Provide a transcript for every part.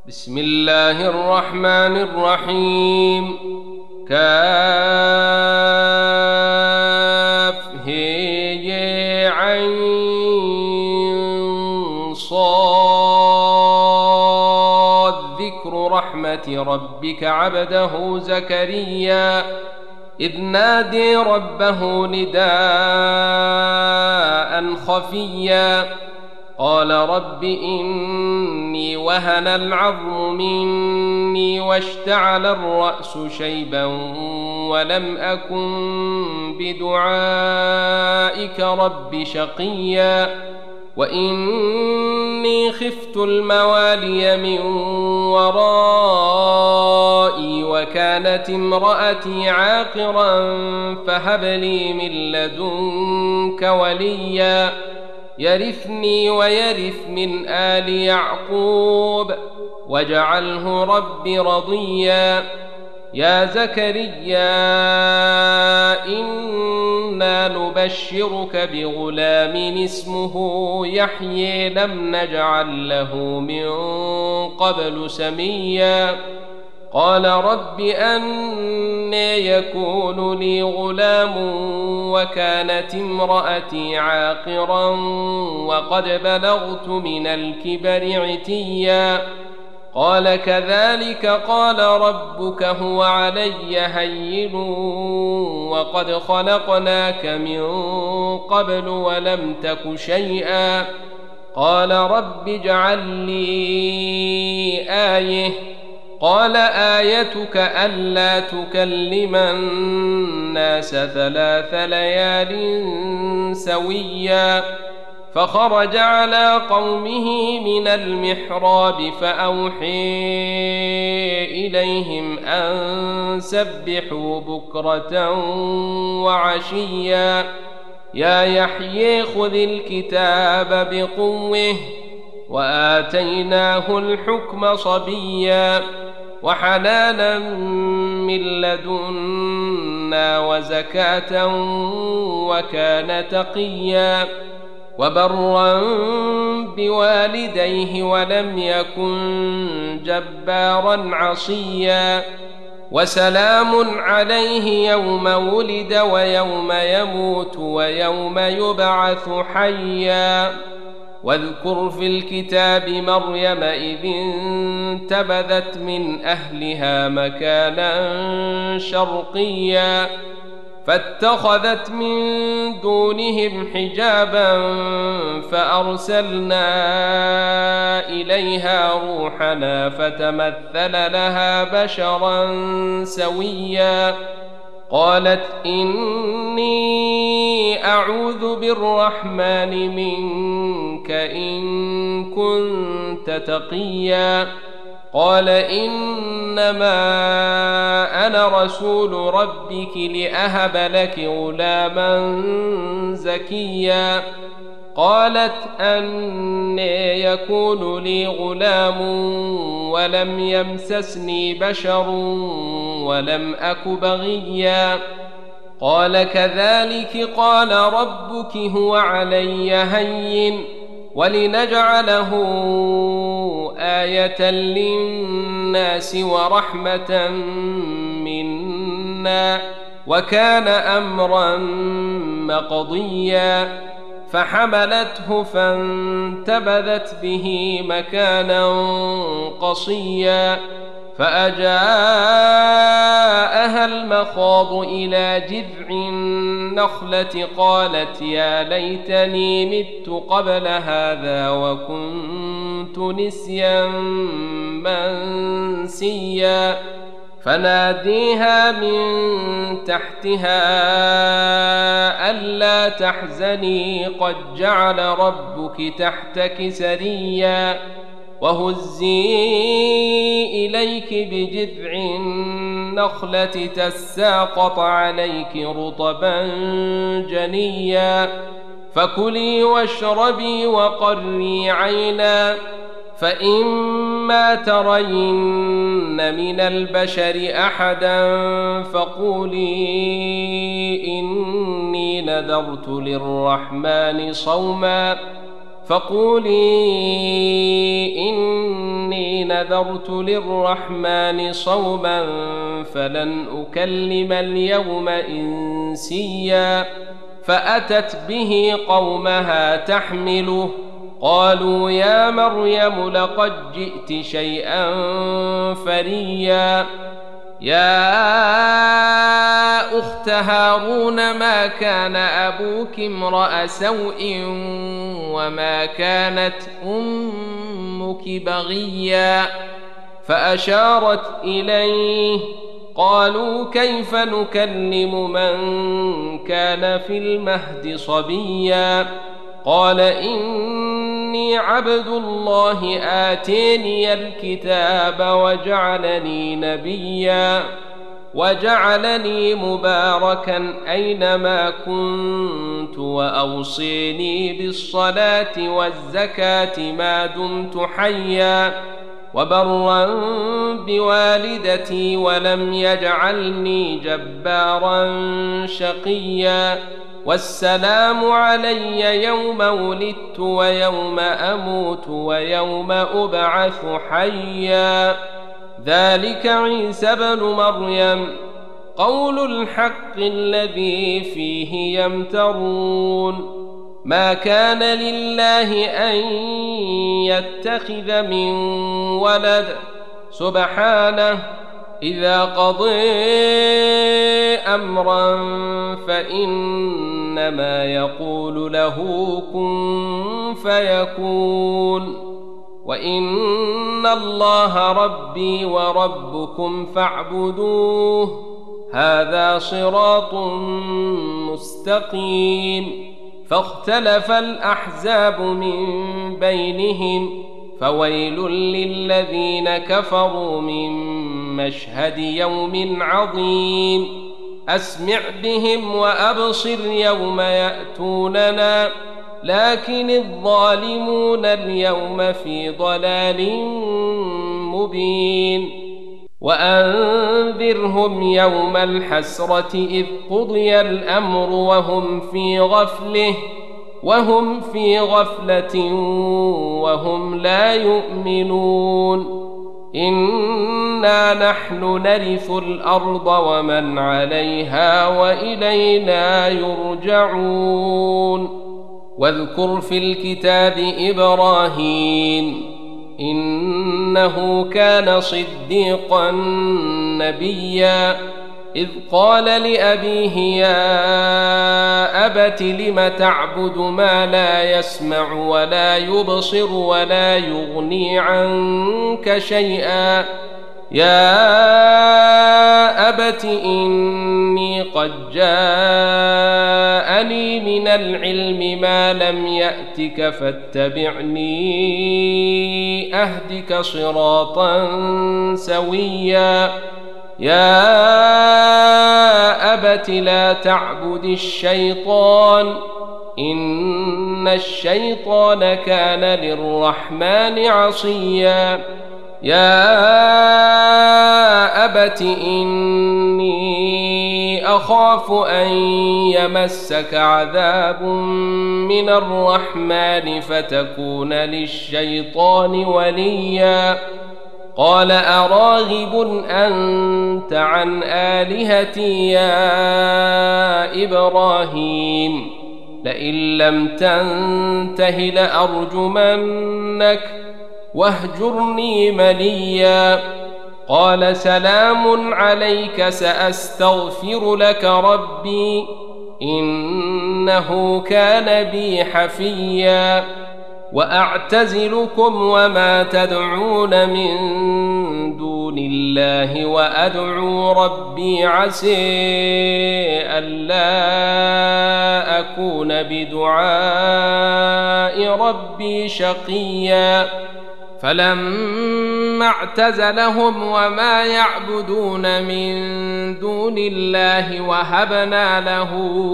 بسم الله الرحمن الرحيم. كافها عين صاد. ذكر رحمة ربك عبده زكريا إذ نادي ربه نداء خفيا قال رب إني وهن العظم مني واشتعل الرأس شيبا ولم أكن بدعائك رب شقيا وإني خفت الموالي من ورائي وكانت امرأتي عاقرا فهب لي من لدنك وليا يرثني ويرث من آل يعقوب واجعله رب رضيا. يا زكريا إنا نبشرك بغلام اسمه يحيى لم نجعل له من قبل سميا قال رب أنى يكون لي غلام وكانت امرأتي عاقرا وقد بلغت من الكبر عتيا قال كذلك قال ربك هو علي هين وقد خلقناك من قبل ولم تك شيئا قال رب اجعل لي آية قال آيتك ألا تكلم الناس 3 ليال سويا فخرج على قومه من المحراب فأوحي إليهم أن سبحوا بكرة وعشيا يا يحيى خذ الكتاب بقوه وآتيناه الحكم صبيا وحنانا من لدنا وزكاة وكان تقيا وبرا بوالديه ولم يكن جبارا عصيا وسلام عليه يوم ولد ويوم يموت ويوم يبعث حيا واذكر في الكتاب مريم إذ انتبذت من أهلها مكانا شرقيا فاتخذت من دونهم حجابا فأرسلنا إليها روحنا فتمثل لها بشرا سويا قالت إني أعوذ بالرحمن منك إن كنت تقيا قال إنما أنا رسول ربك لأهب لك غلاما زكيا قالت أنى يكون لي غلام ولم يمسسني بشر ولم أك بغيا قال كذلك قال ربك هو علي هين ولنجعله آية للناس ورحمة منا وكان أمرا مقضيا فحملته فانتبذت به مكانا قصيا فأجاءها المخاض إلى جذع النخلة قالت يا ليتني مت قبل هذا وكنت نسيا منسيا فناديها من تحتها ألا تحزني قد جعل ربك تحتك سريا وهزي إليك بجذع النخلة تساقط عليك رطبا جنيا فكلي واشربي وقري عينا فإما ترين من البشر أحدا فقولي إني نذرت للرحمن صوما فقولي إني نذرت للرحمن صوما فلن أكلم اليوم إنسيا. فأتت به قومها تحمله قالوا يا مريم لقد جئت شيئا فريا. يا أخت هارون ما كان أبوك امرأ سوء وما كانت أمك بغيا. فأشارت إليه قالوا كيف نكلم من كان في المهد صبيا. قال إني عبد الله آتيني الكتاب وجعلني نبيا وجعلني مباركا أينما كنت وأوصيني بالصلاة والزكاة ما دمت حيا وبرا بوالدتي ولم يجعلني جبارا شقيا. والسلام علي يوم ولدت ويوم أموت ويوم أبعث حيا. ذلك عيسى بن مريم قول الحق الذي فيه يمترون. ما كان لله أن يتخذ من ولد سبحانه إذا قضى أمرا فإنما يقول له كن فيكون. وإن الله ربي وربكم فاعبدوه هذا صراط مستقيم. فاختلف الأحزاب من بينهم فويل للذين كفروا من مشهد يوم عظيم. أسمع بهم وأبصر يوم يأتوننا لكن الظالمون اليوم في ضلال مبين. وأنذرهم يوم الحسرة إذ قضي الأمر وهم في غفلة وهم لا يؤمنون. إنا نحن نرث الأرض ومن عليها وإلينا يرجعون. واذكر في الكتاب إبراهيم إنه كان صديقا نبيا. إذ قال لأبيه يا أبت لم تعبد ما لا يسمع ولا يبصر ولا يغني عنك شيئا. يا أبت إني قد جاءني من العلم ما لم يأتك فاتبعني أهدك صراطا سويا. يا أبت لا تعبد الشيطان إن الشيطان كان للرحمن عصيا. يا أبت إني أخاف أن يمسك عذاب من الرحمن فتكون للشيطان وليا. قال أراغب أنت عن آلهتي يا إبراهيم لئن لم تنته لأرجمنك واهجرني مليا. قال سلام عليك سأستغفر لك ربي إنه كان بي حفيا. وأعتزلكم وما تدعون من دون الله وأدعو ربي عسى ألا أكون بدعاء ربي شقيا. فلما اعتزلهم وما يعبدون من دون الله وهبنا له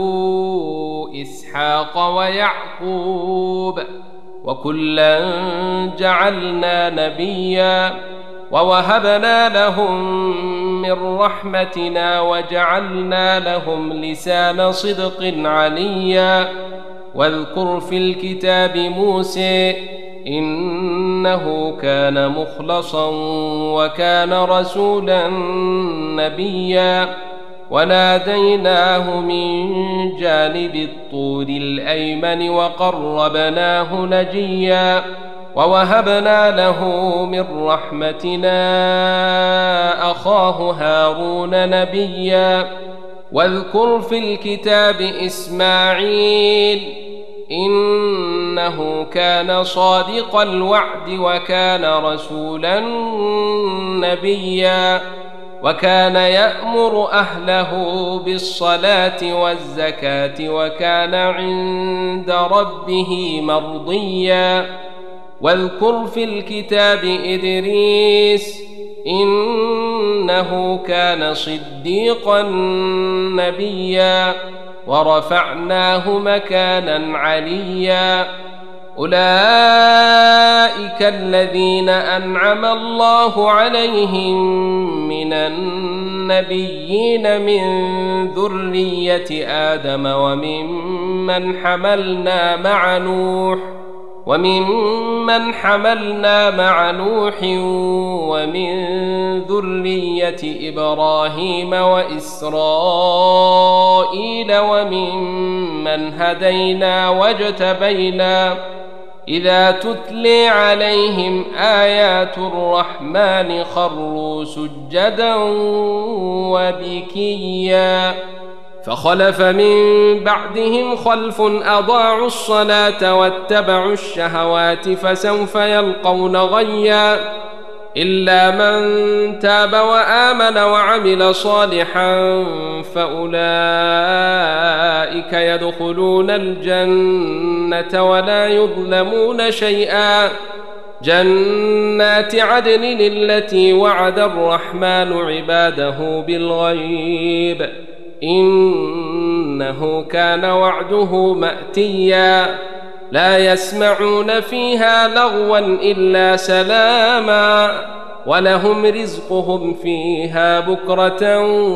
إسحاق ويعقوب وكلا جعلنا نبيا ووهبنا لهم من رحمتنا وجعلنا لهم لسان صدق عليا. واذكر في الكتاب موسى إنه كان مخلصا وكان رسولا نبيا وناديناه من جانب الطور الأيمن وقربناه نجيا ووهبنا له من رحمتنا أخاه هارون نبيا واذكر في الكتاب إسماعيل إنه كان صادق الوعد وكان رسولا نبيا وكان يأمر أهله بالصلاة والزكاة وكان عند ربه مرضيا واذكر في الكتاب إدريس إنه كان صديقا نبيا ورفعناه مكانا عليا أولئك الذين أنعم الله عليهم من النبيين من ذرية آدم وممن حملنا مع نوح ومن ذرية إبراهيم وإسرائيل وممن هدينا واجتبينا إذا تتلي عليهم آيات الرحمن خروا سجدا وبكيا فخلف من بعدهم خلف أضاعوا الصلاة واتبعوا الشهوات فسوف يلقون غيا إلا من تاب وآمن وعمل صالحا فأولئك يدخلون الجنة ولا يظلمون شيئا جنات عدن التي وعد الرحمن عباده بالغيب إنه كان وعده مأتيا لا يسمعون فيها لغوا إلا سلاما ولهم رزقهم فيها بكرة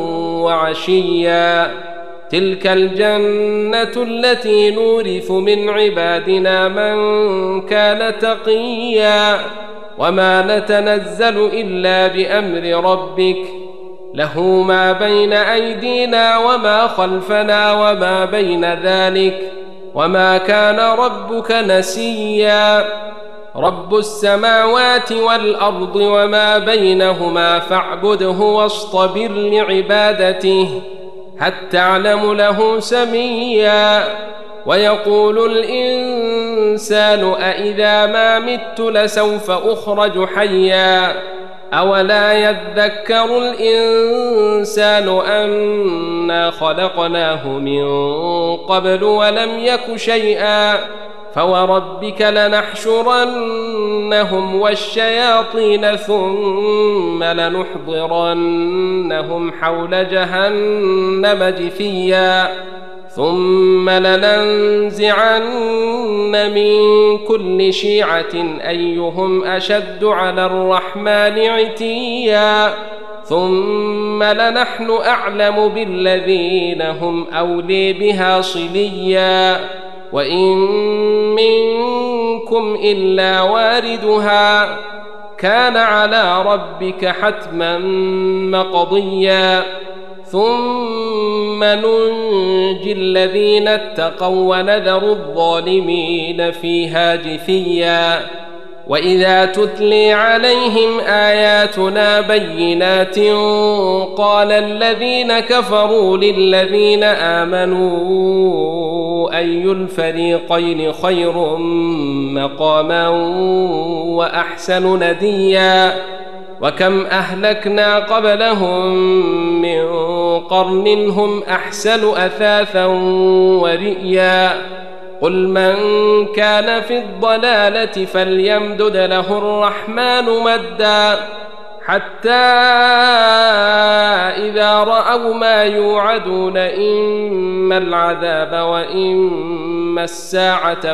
وعشيا تلك الجنة التي نورث من عبادنا من كان تقيا وما نتنزل إلا بأمر ربك له ما بين أيدينا وما خلفنا وما بين ذلك وما كان ربك نسيا رب السماوات والأرض وما بينهما فاعبده واصطبر لعبادته هل تعلم له سميا ويقول الإنسان أإذا ما مت لسوف أخرج حيا أولا يذكر الإنسان أنا خلقناه من قبل ولم يك شيئا فوربك لنحشرنهم والشياطين ثم لنحضرنهم حول جهنم جثيا ثم لننزعن من كل شيعة أيهم أشد على الرحمن عتيا ثم لنحن أعلم بالذين هم أولي بها صليا وإن منكم إلا واردها كان على ربك حتما مقضيا ثم ننجي الذين اتقوا ونذر الظالمين فيها جثيا وإذا تتلي عليهم آياتنا بينات قال الذين كفروا للذين آمنوا أي الفريقين خير مقاما وأحسن نديا وكم أهلكنا قبلهم من قرن هم أحسن أثاثا ورئيا قل من كان في الضلالة فليمدد له الرحمن مدا حتى إذا رأوا ما يوعدون إما العذاب وإما الساعة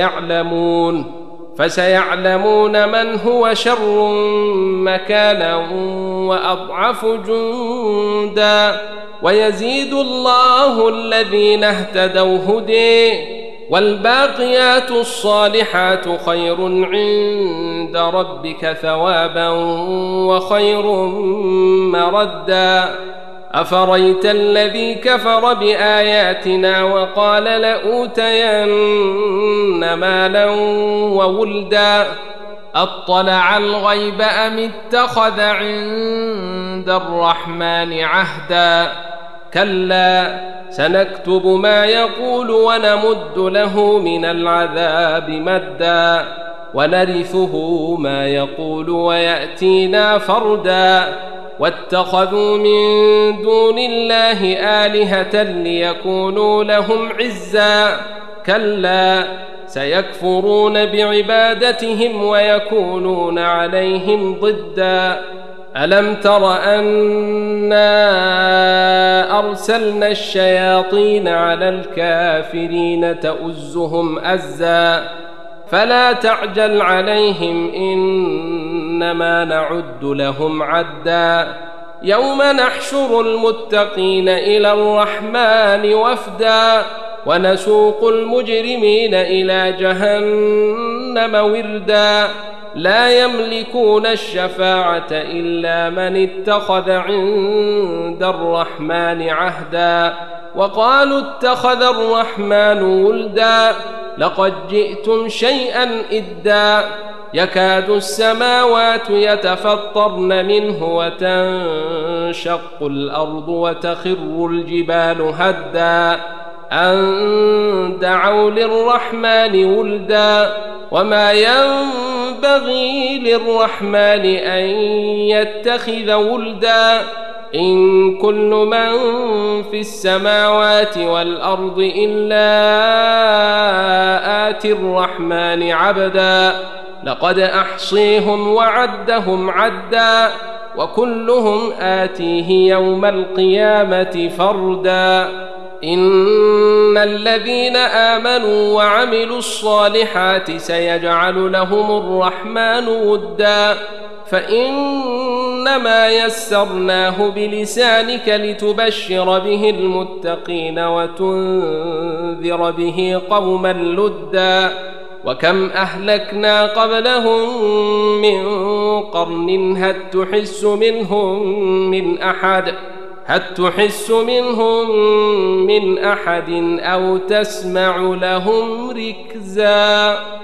فسيعلمون من هو شر مكانا وأضعف جندا ويزيد الله الذين اهتدوا هدي والباقيات الصالحات خير عند ربك ثوابا وخير مردا أفريت الذي كفر بآياتنا وقال لأوتين مالا وولدا أطلع الغيب أم اتخذ عند الرحمن عهدا كلا سنكتب ما يقول ونمد له من العذاب مدا ونرثه ما يقول ويأتينا فردا واتخذوا من دون الله آلهة ليكونوا لهم عزا كلا سيكفرون بعبادتهم ويكونون عليهم ضدا ألم تر أنا أرسلنا الشياطين على الكافرين تؤزهم أزا فلا تعجل عليهم إنما نعد لهم عدا يوم نحشر المتقين إلى الرحمن وفدا ونسوق المجرمين إلى جهنم وردا لا يملكون الشفاعة إلا من اتخذ عند الرحمن عهدا وقالوا اتخذ الرحمن ولدا لقد جئتم شيئا إدا يكاد السماوات يتفطرن منه وتنشق الأرض وتخر الجبال هدا أن دعوا للرحمن ولدا وما ينبغي للرحمن أن يتخذ ولدا إن كل من في السماوات والأرض إلا آتي الرحمن عبدا لقد أحصيهم وعدهم عدا وكلهم آتيه يوم القيامة فردا إن الذين آمنوا وعملوا الصالحات سيجعل لهم الرحمن ودا فإنما يسرناه بلسانك لتبشر به المتقين وتنذر به قوما لدا وكم أهلكنا قبلهم من قرن هل تحس منهم من أحد أو تسمع لهم ركزا.